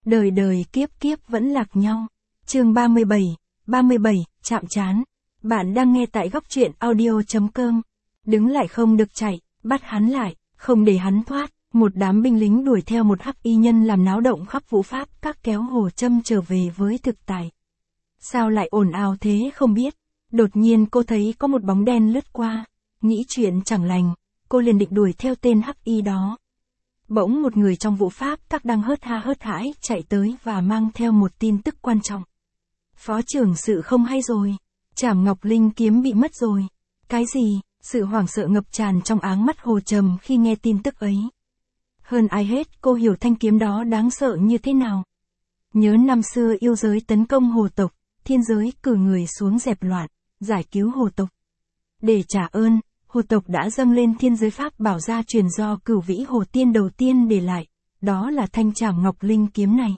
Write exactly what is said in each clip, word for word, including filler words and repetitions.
đời đời kiếp kiếp vẫn lạc nhau. Chương ba mươi bảy, ba mươi bảy, chạm trán. Bạn đang nghe tại góc truyện audio chấm com. Đứng lại không được chạy, bắt hắn lại, không để hắn thoát. Một đám binh lính đuổi theo một hắc y nhân làm náo động khắp vũ pháp, các kéo Hồ Trâm trở về với thực tại. Sao lại ồn ào thế không biết. Đột nhiên cô thấy có một bóng đen lướt qua, nghĩ chuyện chẳng lành, cô liền định đuổi theo tên hắc y đó. Bỗng một người trong vũ pháp các đang hớt ha hớt hãi chạy tới và mang theo một tin tức quan trọng. Phó trưởng sự không hay rồi, Trảm Ngọc Linh kiếm bị mất rồi. Cái gì? Sự hoảng sợ ngập tràn trong áng mắt Hồ Trầm khi nghe tin tức ấy. Hơn ai hết cô hiểu thanh kiếm đó đáng sợ như thế nào. Nhớ năm xưa yêu giới tấn công hồ tộc, thiên giới cử người xuống dẹp loạn, giải cứu hồ tộc. Để trả ơn, hồ tộc đã dâng lên thiên giới pháp bảo gia truyền do Cửu Vĩ Hồ Tiên đầu tiên để lại, đó là thanh Trảm Ngọc Linh kiếm này.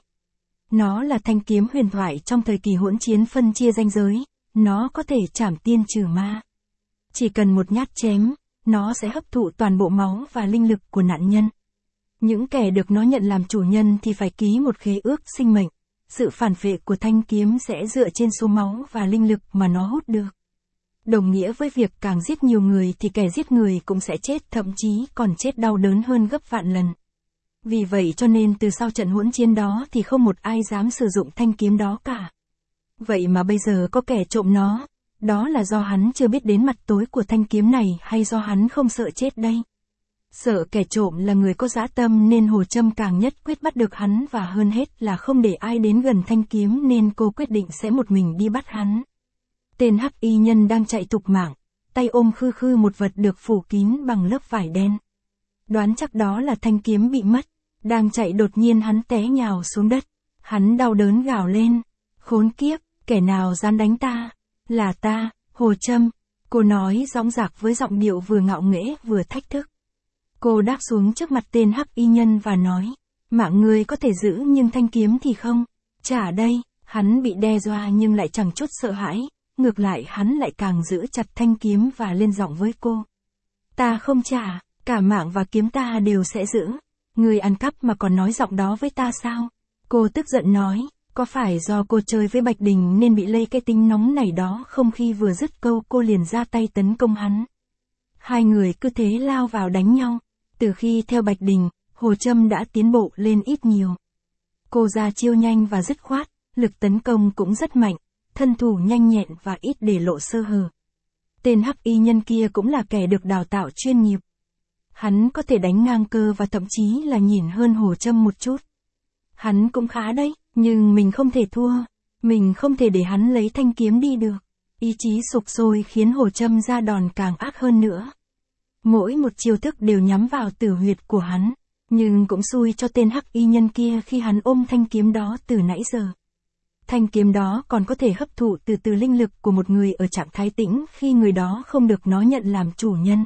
Nó là thanh kiếm huyền thoại trong thời kỳ hỗn chiến phân chia ranh giới, nó có thể trảm tiên trừ ma. Chỉ cần một nhát chém, nó sẽ hấp thụ toàn bộ máu và linh lực của nạn nhân. Những kẻ được nó nhận làm chủ nhân thì phải ký một khế ước sinh mệnh. Sự phản phệ của thanh kiếm sẽ dựa trên số máu và linh lực mà nó hút được. Đồng nghĩa với việc càng giết nhiều người thì kẻ giết người cũng sẽ chết, thậm chí còn chết đau đớn hơn gấp vạn lần. Vì vậy cho nên từ sau trận hỗn chiến đó thì không một ai dám sử dụng thanh kiếm đó cả. Vậy mà bây giờ có kẻ trộm nó, đó là do hắn chưa biết đến mặt tối của thanh kiếm này hay do hắn không sợ chết đây? Sợ kẻ trộm là người có dã tâm nên Hồ Trâm càng nhất quyết bắt được hắn, và hơn hết là không để ai đến gần thanh kiếm nên cô quyết định sẽ một mình đi bắt hắn. Tên hắc y nhân đang chạy thục mạng, tay ôm khư khư một vật được phủ kín bằng lớp vải đen. Đoán chắc đó là thanh kiếm bị mất, đang chạy đột nhiên hắn té nhào xuống đất. Hắn đau đớn gào lên, khốn kiếp, kẻ nào dám đánh ta? Là ta, Hồ Trâm, cô nói dõng dạc với giọng điệu vừa ngạo nghễ vừa thách thức. Cô đáp xuống trước mặt tên hắc y nhân và nói, mạng người có thể giữ nhưng thanh kiếm thì không. Trả đây. Hắn bị đe dọa nhưng lại chẳng chút sợ hãi, ngược lại hắn lại càng giữ chặt thanh kiếm và lên giọng với cô. Ta không trả, cả mạng và kiếm ta đều sẽ giữ. Người ăn cắp mà còn nói giọng đó với ta sao? Cô tức giận nói, có phải do cô chơi với Bạch Đình nên bị lây cái tính nóng này đó không? Khi vừa dứt câu cô liền ra tay tấn công hắn. Hai người cứ thế lao vào đánh nhau. Từ khi theo Bạch Đình, Hồ Trâm đã tiến bộ lên ít nhiều. Cô ra chiêu nhanh và dứt khoát, lực tấn công cũng rất mạnh, thân thủ nhanh nhẹn và ít để lộ sơ hở. Tên hắc y nhân kia cũng là kẻ được đào tạo chuyên nghiệp. Hắn có thể đánh ngang cơ và thậm chí là nhìn hơn Hồ Trâm một chút. Hắn cũng khá đấy, nhưng mình không thể thua, mình không thể để hắn lấy thanh kiếm đi được. Ý chí sục sôi khiến Hồ Trâm ra đòn càng ác hơn nữa. Mỗi một chiêu thức đều nhắm vào tử huyệt của hắn, nhưng cũng xui cho tên hắc y nhân kia khi hắn ôm thanh kiếm đó từ nãy giờ. Thanh kiếm đó còn có thể hấp thụ từ từ linh lực của một người ở trạng thái tĩnh khi người đó không được nó nhận làm chủ nhân.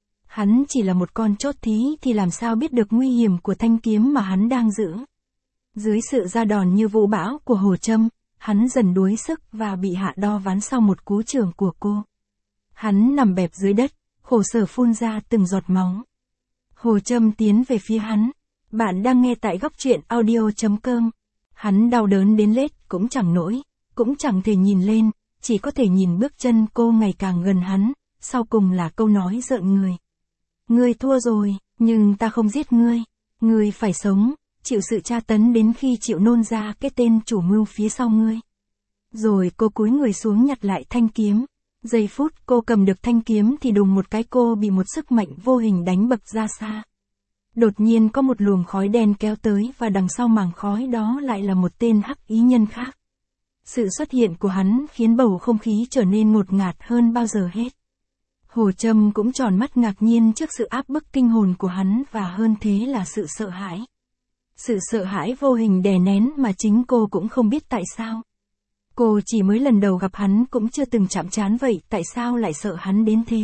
Hắn chỉ là một con chốt thí thì làm sao biết được nguy hiểm của thanh kiếm mà hắn đang giữ. Dưới sự ra đòn như vũ bão của Hồ Trâm, hắn dần đuối sức và bị hạ đo ván sau một cú chưởng của cô. Hắn nằm bẹp dưới đất, khổ sở phun ra từng giọt máu. Hồ Trâm tiến về phía hắn. Bạn đang nghe tại góc truyện audio chấm com. Hắn đau đớn đến lết cũng chẳng nổi, cũng chẳng thể nhìn lên, chỉ có thể nhìn bước chân cô ngày càng gần hắn, sau cùng là câu nói rợn người. Ngươi thua rồi, nhưng ta không giết ngươi. Ngươi phải sống, chịu sự tra tấn đến khi chịu nôn ra cái tên chủ mưu phía sau ngươi. Rồi cô cúi người xuống nhặt lại thanh kiếm. Giây phút cô cầm được thanh kiếm thì đùng một cái cô bị một sức mạnh vô hình đánh bật ra xa. Đột nhiên có một luồng khói đen kéo tới và đằng sau mảng khói đó lại là một tên hắc y nhân khác. Sự xuất hiện của hắn khiến bầu không khí trở nên ngột ngạt hơn bao giờ hết. Hồ Trâm cũng tròn mắt ngạc nhiên trước sự áp bức kinh hồn của hắn và hơn thế là sự sợ hãi. Sự sợ hãi vô hình đè nén mà chính cô cũng không biết tại sao. Cô chỉ mới lần đầu gặp hắn cũng chưa từng chạm trán vậy, tại sao lại sợ hắn đến thế?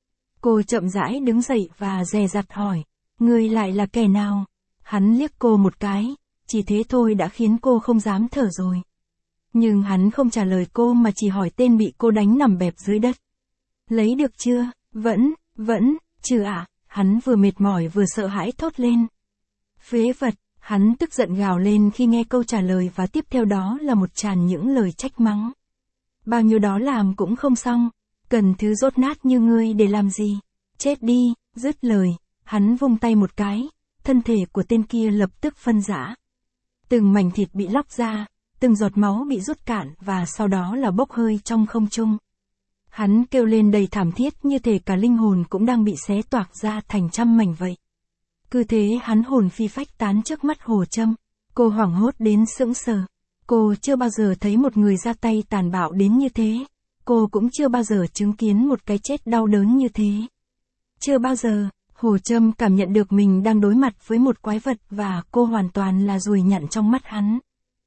Cô chậm rãi đứng dậy và dè dặt hỏi, ngươi lại là kẻ nào? Hắn liếc cô một cái, chỉ thế thôi đã khiến cô không dám thở rồi. Nhưng hắn không trả lời cô mà chỉ hỏi tên bị cô đánh nằm bẹp dưới đất. Lấy được chưa? Vẫn, vẫn, chưa ạ. À? Hắn vừa mệt mỏi vừa sợ hãi thốt lên. Phế vật. Hắn tức giận gào lên khi nghe câu trả lời và tiếp theo đó là một tràn những lời trách mắng. Bao nhiêu đó làm cũng không xong, cần thứ dốt nát như ngươi để làm gì? Chết đi, dứt lời, hắn vung tay một cái, thân thể của tên kia lập tức phân rã. Từng mảnh thịt bị lóc ra, từng giọt máu bị rút cạn và sau đó là bốc hơi trong không trung. Hắn kêu lên đầy thảm thiết như thể cả linh hồn cũng đang bị xé toạc ra thành trăm mảnh vậy. Cứ thế hắn hồn phi phách tán trước mắt Hồ Trâm. Cô hoảng hốt đến sững sờ. Cô chưa bao giờ thấy một người ra tay tàn bạo đến như thế. Cô cũng chưa bao giờ chứng kiến một cái chết đau đớn như thế. Chưa bao giờ, Hồ Trâm cảm nhận được mình đang đối mặt với một quái vật và cô hoàn toàn là ruồi nhặn trong mắt hắn.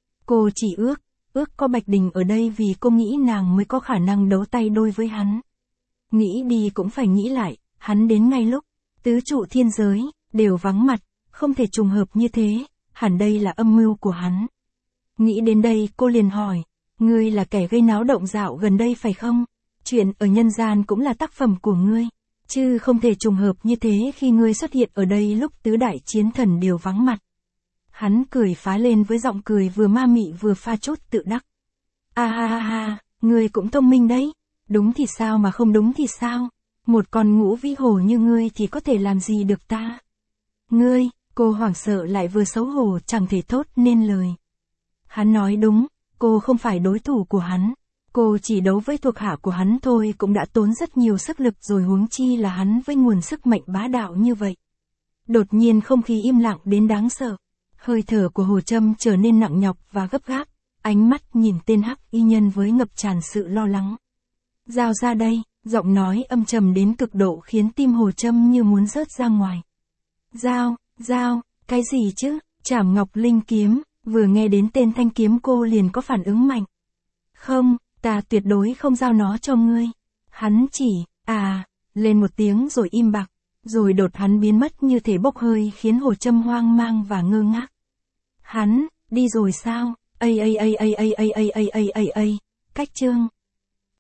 Cô chỉ ước, ước có Bạch Đình ở đây vì cô nghĩ nàng mới có khả năng đấu tay đôi với hắn. Nghĩ đi cũng phải nghĩ lại, hắn đến ngay lúc tứ trụ thiên giới đều vắng mặt, không thể trùng hợp như thế, hẳn đây là âm mưu của hắn. Nghĩ đến đây cô liền hỏi, ngươi là kẻ gây náo động dạo gần đây phải không? Chuyện ở nhân gian cũng là tác phẩm của ngươi, chứ không thể trùng hợp như thế khi ngươi xuất hiện ở đây lúc tứ đại chiến thần đều vắng mặt. Hắn cười phá lên với giọng cười vừa ma mị vừa pha chút tự đắc. A ha ha ha, ngươi cũng thông minh đấy, đúng thì sao mà không đúng thì sao, một con ngũ vĩ hồ như ngươi thì có thể làm gì được ta? Ngươi, cô hoảng sợ lại vừa xấu hổ chẳng thể thốt nên lời. Hắn nói đúng, cô không phải đối thủ của hắn. Cô chỉ đấu với thuộc hạ của hắn thôi cũng đã tốn rất nhiều sức lực rồi huống chi là hắn với nguồn sức mạnh bá đạo như vậy. Đột nhiên không khí im lặng đến đáng sợ. Hơi thở của Hồ Trâm trở nên nặng nhọc và gấp gáp, ánh mắt nhìn tên hắc y nhân với ngập tràn sự lo lắng. Giao ra đây, giọng nói âm trầm đến cực độ khiến tim Hồ Trâm như muốn rớt ra ngoài. Giao, giao, cái gì chứ? Trảm Ngọc Linh kiếm, vừa nghe đến tên thanh kiếm cô liền có phản ứng mạnh. Không, ta tuyệt đối không giao nó cho ngươi. Hắn chỉ, à, lên một tiếng rồi im bặt, rồi đột hắn biến mất như thể bốc hơi khiến Hồ Trâm hoang mang và ngơ ngác. Hắn, đi rồi sao? Ây ây ây ây ây ây ây ây ây ây, cách chương.